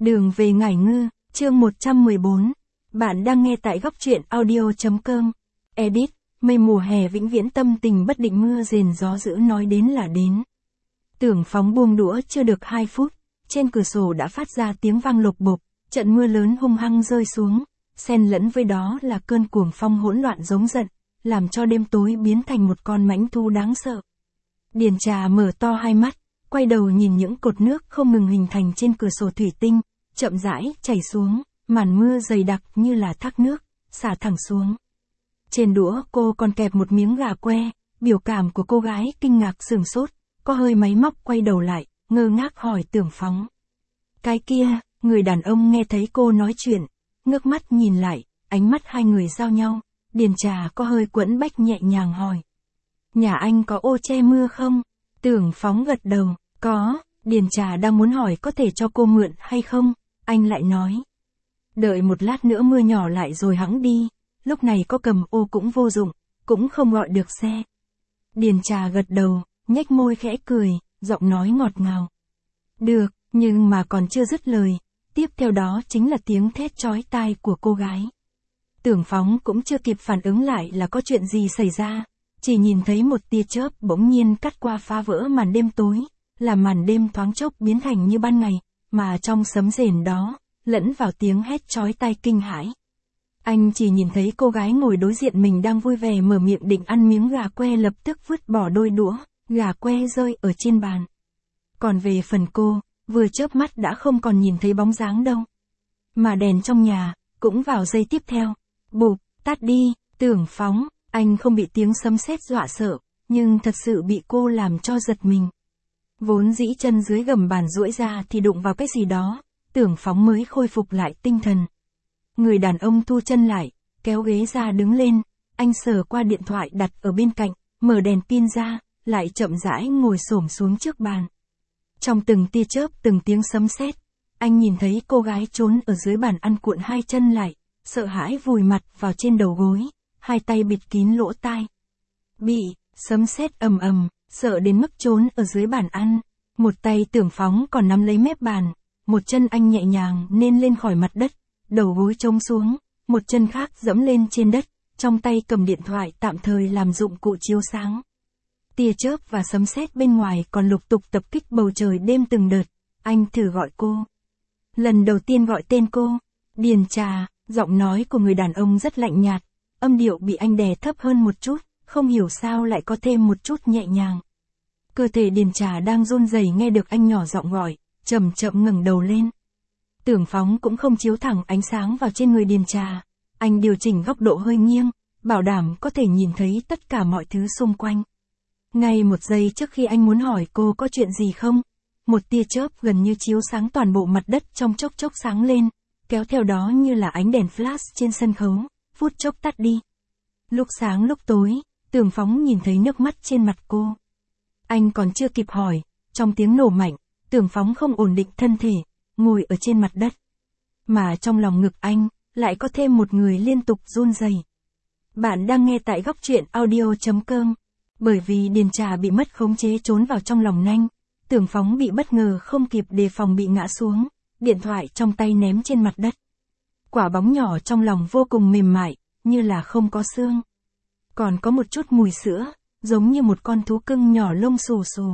Đường về Ngải Ngư, chương 114. Bạn đang nghe tại góc truyện audio.com. Edit, mây mùa hè vĩnh viễn tâm tình bất định mưa rền gió dữ nói đến là đến. Tưởng Phóng buông đũa chưa được 2 phút, trên cửa sổ đã phát ra tiếng vang lộc bộp, trận mưa lớn hung hăng rơi xuống, xen lẫn với đó là cơn cuồng phong hỗn loạn giống giận, làm cho đêm tối biến thành một con mãnh thú đáng sợ. Điền Trà mở to hai mắt, quay đầu nhìn những cột nước không ngừng hình thành trên cửa sổ thủy tinh, chậm rãi chảy xuống, màn mưa dày đặc như là thác nước, xả thẳng xuống. Trên đũa cô còn kẹp một miếng gà que, biểu cảm của cô gái kinh ngạc sửng sốt, có hơi máy móc quay đầu lại, ngơ ngác hỏi Tưởng Phóng. Cái kia, người đàn ông nghe thấy cô nói chuyện, ngước mắt nhìn lại, ánh mắt hai người giao nhau, Điền Trà có hơi quẫn bách nhẹ nhàng hỏi. Nhà anh có ô che mưa không? Tưởng Phóng gật đầu, có. Điền Trà đang muốn hỏi có thể cho cô mượn hay không, anh lại nói. Đợi một lát nữa mưa nhỏ lại rồi hẵng đi, lúc này có cầm ô cũng vô dụng, cũng không gọi được xe. Điền Trà gật đầu, nhếch môi khẽ cười, giọng nói ngọt ngào. Được, nhưng mà còn chưa dứt lời, tiếp theo đó chính là tiếng thét chói tai của cô gái. Tưởng Phóng cũng chưa kịp phản ứng lại là có chuyện gì xảy ra, chỉ nhìn thấy một tia chớp bỗng nhiên cắt qua phá vỡ màn đêm tối, làm màn đêm thoáng chốc biến thành như ban ngày, mà trong sấm rền đó, lẫn vào tiếng hét chói tai kinh hãi. Anh chỉ nhìn thấy cô gái ngồi đối diện mình đang vui vẻ mở miệng định ăn miếng gà que lập tức vứt bỏ đôi đũa, gà que rơi ở trên bàn. Còn về phần cô, vừa chớp mắt đã không còn nhìn thấy bóng dáng đâu. Mà đèn trong nhà, cũng vào giây tiếp theo. Bụp, tắt đi, Tưởng Phóng, anh không bị tiếng sấm sét dọa sợ, nhưng thật sự bị cô làm cho giật mình. Vốn dĩ chân dưới gầm bàn duỗi ra thì đụng vào cái gì đó, Tưởng Phóng mới khôi phục lại tinh thần. Người đàn ông thu chân lại, kéo ghế ra đứng lên, anh sờ qua điện thoại đặt ở bên cạnh, mở đèn pin ra, lại chậm rãi ngồi xổm xuống trước bàn. Trong từng tia chớp từng tiếng sấm sét, anh nhìn thấy cô gái trốn ở dưới bàn ăn cuộn hai chân lại, sợ hãi vùi mặt vào trên đầu gối, hai tay bịt kín lỗ tai. Bị sấm sét ầm ầm, sợ đến mức trốn ở dưới bàn ăn, một tay Tưởng Phóng còn nắm lấy mép bàn, một chân anh nhẹ nhàng nên lên khỏi mặt đất, đầu gối trống xuống, một chân khác giẫm lên trên đất, trong tay cầm điện thoại tạm thời làm dụng cụ chiếu sáng. Tia chớp và sấm sét bên ngoài còn lục tục tập kích bầu trời đêm từng đợt, anh thử gọi cô. Lần đầu tiên gọi tên cô, Điền Trà, giọng nói của người đàn ông rất lạnh nhạt, âm điệu bị anh đè thấp hơn một chút, không hiểu sao lại có thêm một chút nhẹ nhàng. Cơ thể Điền Trà đang run rẩy nghe được anh nhỏ giọng gọi, chậm chậm ngẩng đầu lên. Tưởng Phóng cũng không chiếu thẳng ánh sáng vào trên người Điền Trà, anh điều chỉnh góc độ hơi nghiêng, bảo đảm có thể nhìn thấy tất cả mọi thứ xung quanh. Ngay một giây trước khi anh muốn hỏi cô có chuyện gì không, một tia chớp gần như chiếu sáng toàn bộ mặt đất trong chốc chốc sáng lên, kéo theo đó như là ánh đèn flash trên sân khấu, phút chốc tắt đi. Lúc sáng lúc tối, Tưởng Phóng nhìn thấy nước mắt trên mặt cô. Anh còn chưa kịp hỏi, trong tiếng nổ mạnh, Tưởng Phóng không ổn định thân thể, ngồi ở trên mặt đất. Mà trong lòng ngực anh, lại có thêm một người liên tục run rẩy. Bạn đang nghe tại góc truyện audio.com. Bởi vì Điền Trà bị mất khống chế trốn vào trong lòng nanh, Tưởng Phóng bị bất ngờ không kịp đề phòng bị ngã xuống, điện thoại trong tay ném trên mặt đất. Quả bóng nhỏ trong lòng vô cùng mềm mại, như là không có xương. Còn có một chút mùi sữa, giống như một con thú cưng nhỏ lông xù xù.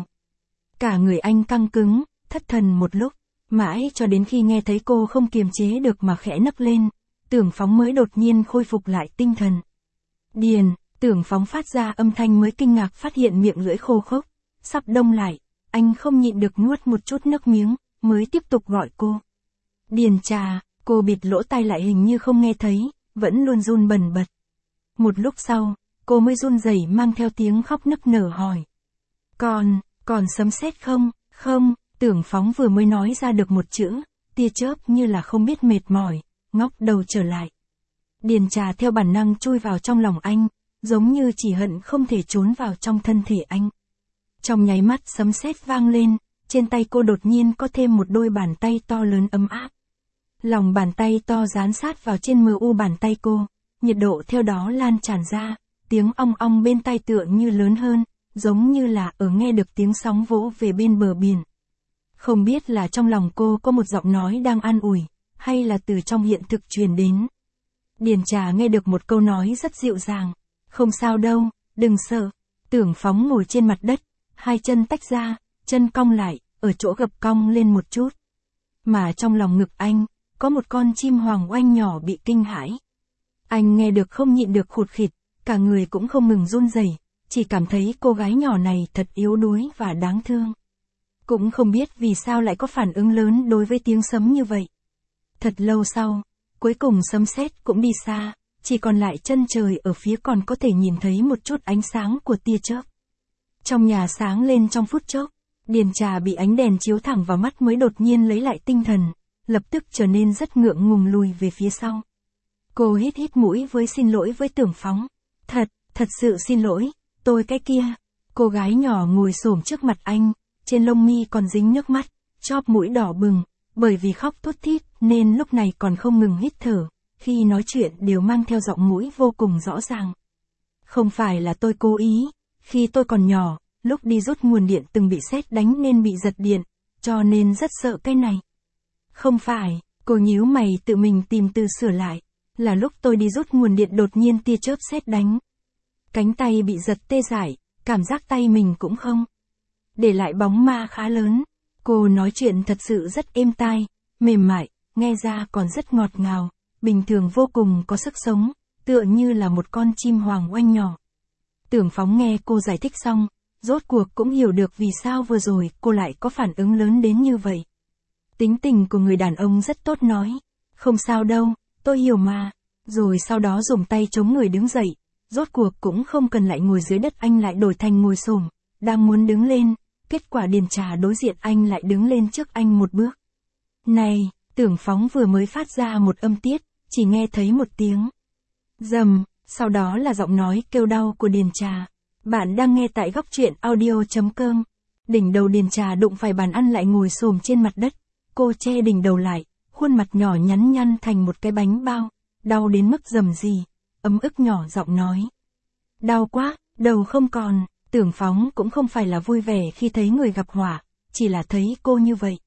Cả người anh căng cứng, thất thần một lúc, mãi cho đến khi nghe thấy cô không kiềm chế được mà khẽ nấc lên, Tưởng Phóng mới đột nhiên khôi phục lại tinh thần. Điền, Tưởng Phóng phát ra âm thanh mới kinh ngạc phát hiện miệng lưỡi khô khốc, sắp đông lại, anh không nhịn được nuốt một chút nước miếng, mới tiếp tục gọi cô. Điền Trà, cô bịt lỗ tai lại hình như không nghe thấy, vẫn luôn run bần bật. Một lúc sau, cô mới run rẩy mang theo tiếng khóc nức nở hỏi. Còn sấm sét không? Không, Tưởng Phóng vừa mới nói ra được một chữ, tia chớp như là không biết mệt mỏi, ngóc đầu trở lại. Điền Trà theo bản năng chui vào trong lòng anh, giống như chỉ hận không thể trốn vào trong thân thể anh. Trong nháy mắt sấm sét vang lên, trên tay cô đột nhiên có thêm một đôi bàn tay to lớn ấm áp. Lòng bàn tay to dán sát vào trên mờ u bàn tay cô, nhiệt độ theo đó lan tràn ra, tiếng ong ong bên tai tựa như lớn hơn, giống như là ở nghe được tiếng sóng vỗ về bên bờ biển. Không biết là trong lòng cô có một giọng nói đang an ủi, hay là từ trong hiện thực truyền đến. Điền Trà nghe được một câu nói rất dịu dàng. Không sao đâu, đừng sợ. Tưởng Phóng ngồi trên mặt đất, hai chân tách ra, chân cong lại, ở chỗ gập cong lên một chút. Mà trong lòng ngực anh, có một con chim hoàng oanh nhỏ bị kinh hãi. Anh nghe được không nhịn được khụt khịt, cả người cũng không ngừng run rẩy, chỉ cảm thấy cô gái nhỏ này thật yếu đuối và đáng thương. Cũng không biết vì sao lại có phản ứng lớn đối với tiếng sấm như vậy. Thật lâu sau, cuối cùng sấm sét cũng đi xa, chỉ còn lại chân trời ở phía còn có thể nhìn thấy một chút ánh sáng của tia chớp. Trong nhà sáng lên trong phút chốc, Điền Trà bị ánh đèn chiếu thẳng vào mắt mới đột nhiên lấy lại tinh thần, lập tức trở nên rất ngượng ngùng lùi về phía sau. Cô hít hít mũi với xin lỗi với Tưởng Phóng. Thật sự xin lỗi, tôi cái kia. Cô gái nhỏ ngồi xổm trước mặt anh, trên lông mi còn dính nước mắt, chóp mũi đỏ bừng, bởi vì khóc thút thít nên lúc này còn không ngừng hít thở, khi nói chuyện đều mang theo giọng mũi vô cùng rõ ràng. Không phải là tôi cố ý, khi tôi còn nhỏ, lúc đi rút nguồn điện từng bị sét đánh nên bị giật điện, cho nên rất sợ cái này. Không phải, cô nhíu mày tự mình tìm từ sửa lại, là lúc tôi đi rút nguồn điện đột nhiên tia chớp sét đánh. Cánh tay bị giật tê dại, cảm giác tay mình cũng không. Để lại bóng ma khá lớn. Cô nói chuyện thật sự rất êm tai, mềm mại, nghe ra còn rất ngọt ngào, bình thường vô cùng có sức sống, tựa như là một con chim hoàng oanh nhỏ. Tưởng Phóng nghe cô giải thích xong, rốt cuộc cũng hiểu được vì sao vừa rồi cô lại có phản ứng lớn đến như vậy. Tính tình của người đàn ông rất tốt nói, không sao đâu, tôi hiểu mà, rồi sau đó dùng tay chống người đứng dậy, rốt cuộc cũng không cần lại ngồi dưới đất anh lại đổi thành ngồi xổm, đang muốn đứng lên, kết quả Điền Trà đối diện anh lại đứng lên trước anh một bước. Này, Tưởng Phóng vừa mới phát ra một âm tiết, chỉ nghe thấy một tiếng rầm, sau đó là giọng nói kêu đau của Điền Trà. Bạn đang nghe tại góc truyện audio.com. Đỉnh đầu Điền Trà đụng phải bàn ăn lại ngồi xổm trên mặt đất. Cô che đỉnh đầu lại, khuôn mặt nhỏ nhắn nhăn thành một cái bánh bao, đau đến mức rầm rì, ấm ức nhỏ giọng nói. Đau quá, đầu không còn. Tưởng Phóng cũng không phải là vui vẻ khi thấy người gặp họa, chỉ là thấy cô như vậy.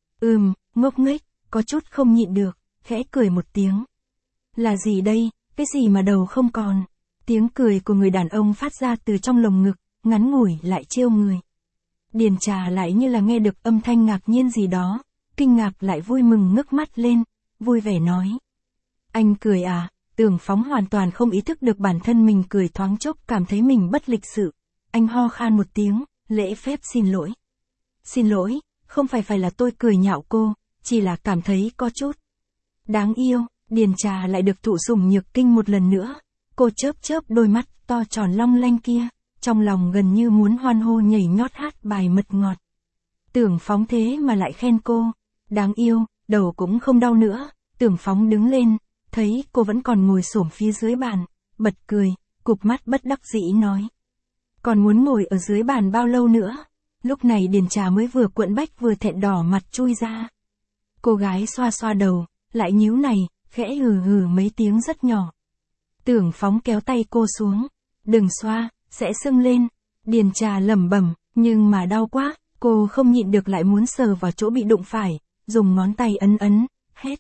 Ngốc nghếch, có chút không nhịn được, khẽ cười một tiếng. Là gì đây, cái gì mà đầu không còn? Tiếng cười của người đàn ông phát ra từ trong lồng ngực, ngắn ngủi lại trêu người. Điền Trà lại như là nghe được âm thanh ngạc nhiên gì đó, kinh ngạc lại vui mừng ngước mắt lên, vui vẻ nói. Anh cười à? Tưởng Phóng hoàn toàn không ý thức được bản thân mình cười thoáng chốc cảm thấy mình bất lịch sự. Anh ho khan một tiếng, lễ phép xin lỗi. Xin lỗi, không phải là tôi cười nhạo cô, chỉ là cảm thấy có chút đáng yêu. Điền Trà lại được thụ sủng nhược kinh một lần nữa. Cô chớp đôi mắt to tròn long lanh kia, trong lòng gần như muốn hoan hô nhảy nhót hát bài mật ngọt. Tưởng Phóng thế mà lại khen cô, đáng yêu, đầu cũng không đau nữa. Tưởng Phóng đứng lên, thấy cô vẫn còn ngồi xổm phía dưới bàn, bật cười, cụp mắt bất đắc dĩ nói. Còn muốn ngồi ở dưới bàn bao lâu nữa? Lúc này Điền Trà mới vừa quẫn bách vừa thẹn đỏ mặt chui ra. Cô gái xoa xoa đầu, lại nhíu này, khẽ hừ mấy tiếng rất nhỏ. Tưởng Phóng kéo tay cô xuống. Đừng xoa, sẽ sưng lên. Điền Trà lẩm bẩm, nhưng mà đau quá, cô không nhịn được lại muốn sờ vào chỗ bị đụng phải, dùng ngón tay ấn, hét.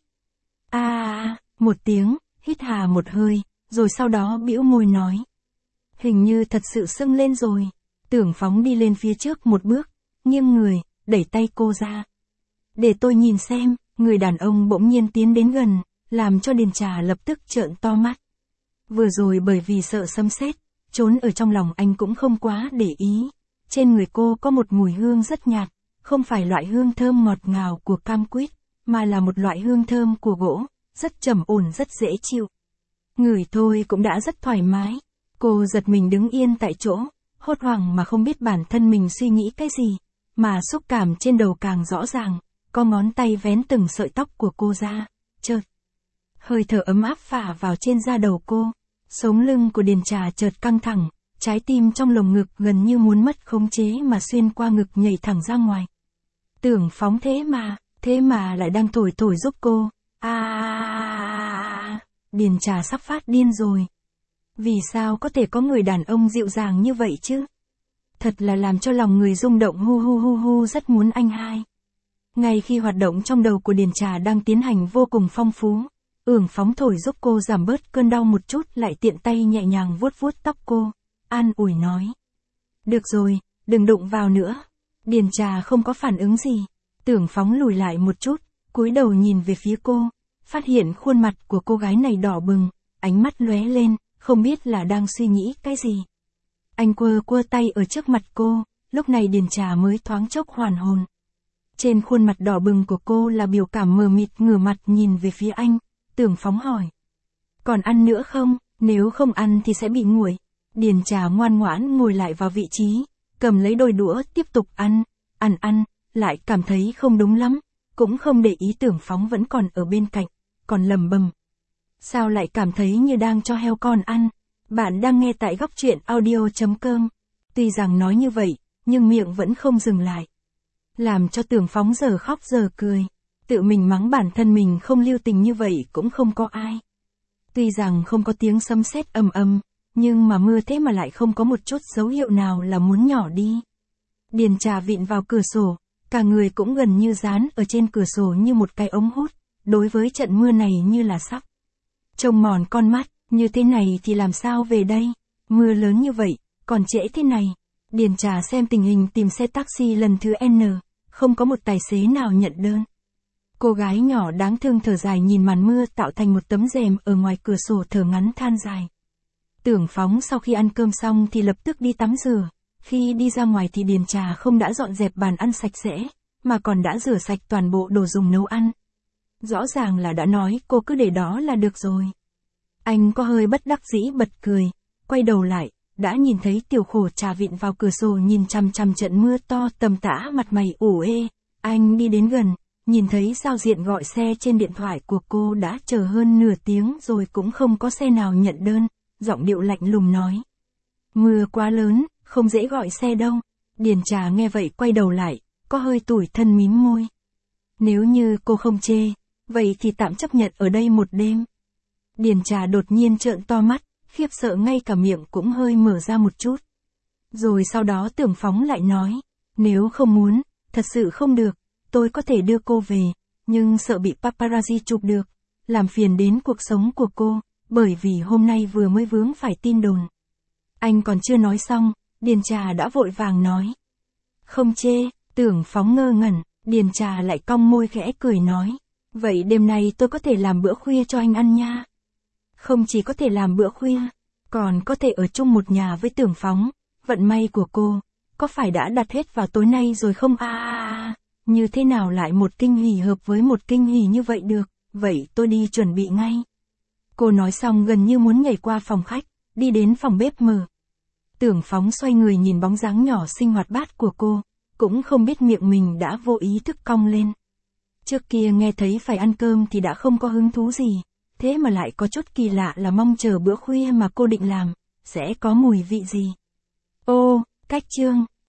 Một tiếng, hít hà một hơi, rồi sau đó bĩu môi nói. Hình như thật sự sưng lên rồi. Tưởng Phóng đi lên phía trước một bước, nghiêng người, đẩy tay cô ra. Để tôi nhìn xem, người đàn ông bỗng nhiên tiến đến gần, làm cho Điền Trà lập tức trợn to mắt. Vừa rồi bởi vì sợ sấm sét, trốn ở trong lòng anh cũng không quá để ý. Trên người cô có một mùi hương rất nhạt, không phải loại hương thơm ngọt ngào của cam quýt, mà là một loại hương thơm của gỗ, rất trầm ổn rất dễ chịu. Ngửi thôi cũng đã rất thoải mái. Cô giật mình đứng yên tại chỗ, hốt hoảng mà không biết bản thân mình suy nghĩ cái gì, mà xúc cảm trên đầu càng rõ ràng, có ngón tay vén từng sợi tóc của cô ra, chợt. Hơi thở ấm áp phả vào trên da đầu cô, sống lưng của Điền Trà chợt căng thẳng, trái tim trong lồng ngực gần như muốn mất khống chế mà xuyên qua ngực nhảy thẳng ra ngoài. Tưởng Phóng thế mà lại đang thổi giúp cô, Điền Trà sắp phát điên rồi. Vì sao có thể có người đàn ông dịu dàng như vậy chứ? Thật là làm cho lòng người rung động hu rất muốn anh hai. Ngay khi hoạt động trong đầu của Điền Trà đang tiến hành vô cùng phong phú, phóng thổi giúp cô giảm bớt cơn đau một chút, lại tiện tay nhẹ nhàng vuốt vuốt tóc cô, an ủi nói. Được rồi, đừng đụng vào nữa. Điền Trà không có phản ứng gì. Tưởng Phóng lùi lại một chút, cúi đầu nhìn về phía cô, phát hiện khuôn mặt của cô gái này đỏ bừng, ánh mắt lóe lên, không biết là đang suy nghĩ cái gì. Anh quơ quơ tay ở trước mặt cô, lúc này Điền Trà mới thoáng chốc hoàn hồn. Trên khuôn mặt đỏ bừng của cô là biểu cảm mờ mịt, ngửa mặt nhìn về phía anh. Tưởng Phóng hỏi. Còn ăn nữa không? Nếu không ăn thì sẽ bị nguội. Điền Trà ngoan ngoãn ngồi lại vào vị trí, cầm lấy đôi đũa tiếp tục ăn, lại cảm thấy không đúng lắm, cũng không để ý Tưởng Phóng vẫn còn ở bên cạnh, còn lầm bầm. Sao lại cảm thấy như đang cho heo con ăn? Bạn đang nghe tại góc truyện audio.com. Tuy rằng nói như vậy, nhưng miệng vẫn không dừng lại. Làm cho Tưởng Phóng giờ khóc giờ cười. Tự mình mắng bản thân mình không lưu tình như vậy cũng không có ai. Tuy rằng không có tiếng sấm sét ầm ầm, nhưng mà mưa thế mà lại không có một chút dấu hiệu nào là muốn nhỏ đi. Điền Trà vịn vào cửa sổ, cả người cũng gần như dán ở trên cửa sổ như một cái ống hút, đối với trận mưa này như là sắp trông mòn con mắt, như thế này thì làm sao về đây, mưa lớn như vậy, còn trễ thế này. Điền Trà xem tình hình tìm xe taxi lần thứ N, không có một tài xế nào nhận đơn. Cô gái nhỏ đáng thương thở dài nhìn màn mưa tạo thành một tấm rèm ở ngoài cửa sổ, thở ngắn than dài. Tưởng Phóng sau khi ăn cơm xong thì lập tức đi tắm rửa. Khi đi ra ngoài thì Điền Trà không đã dọn dẹp bàn ăn sạch sẽ, mà còn đã rửa sạch toàn bộ đồ dùng nấu ăn. Rõ ràng là đã nói cô cứ để đó là được rồi. Anh có hơi bất đắc dĩ bật cười, quay đầu lại, đã nhìn thấy Tiểu Khổ Trà vịn vào cửa sổ nhìn chằm chằm trận mưa to tầm tã, mặt mày ủ ê. Anh đi đến gần, nhìn thấy giao diện gọi xe trên điện thoại của cô đã chờ hơn nửa tiếng rồi cũng không có xe nào nhận đơn, giọng điệu lạnh lùng nói. Mưa quá lớn, không dễ gọi xe đâu. Điền Trà nghe vậy quay đầu lại, có hơi tủi thân mím môi. Nếu như cô không chê, vậy thì tạm chấp nhận ở đây một đêm. Điền Trà đột nhiên trợn to mắt, khiếp sợ ngay cả miệng cũng hơi mở ra một chút. Rồi sau đó Tưởng Phóng lại nói, nếu không muốn, thật sự không được, tôi có thể đưa cô về, nhưng sợ bị paparazzi chụp được, làm phiền đến cuộc sống của cô, bởi vì hôm nay vừa mới vướng phải tin đồn. Anh còn chưa nói xong, Điền Trà đã vội vàng nói. Không chê. Tưởng Phóng ngơ ngẩn, Điền Trà lại cong môi khẽ cười nói. Vậy đêm nay tôi có thể làm bữa khuya cho anh ăn nha. Không chỉ có thể làm bữa khuya, còn có thể ở chung một nhà với Tưởng Phóng. Vận may của cô, có phải đã đặt hết vào tối nay rồi không? Như thế nào lại một kinh hỉ hợp với một kinh hỉ như vậy được, vậy tôi đi chuẩn bị ngay. Cô nói xong gần như muốn nhảy qua phòng khách, đi đến phòng bếp mở. Tưởng Phóng xoay người nhìn bóng dáng nhỏ xinh hoạt bát của cô, cũng không biết miệng mình đã vô ý thức cong lên. Trước kia nghe thấy phải ăn cơm thì đã không có hứng thú gì, thế mà lại có chút kỳ lạ là mong chờ bữa khuya mà cô định làm, sẽ có mùi vị gì. Ô, cách chương.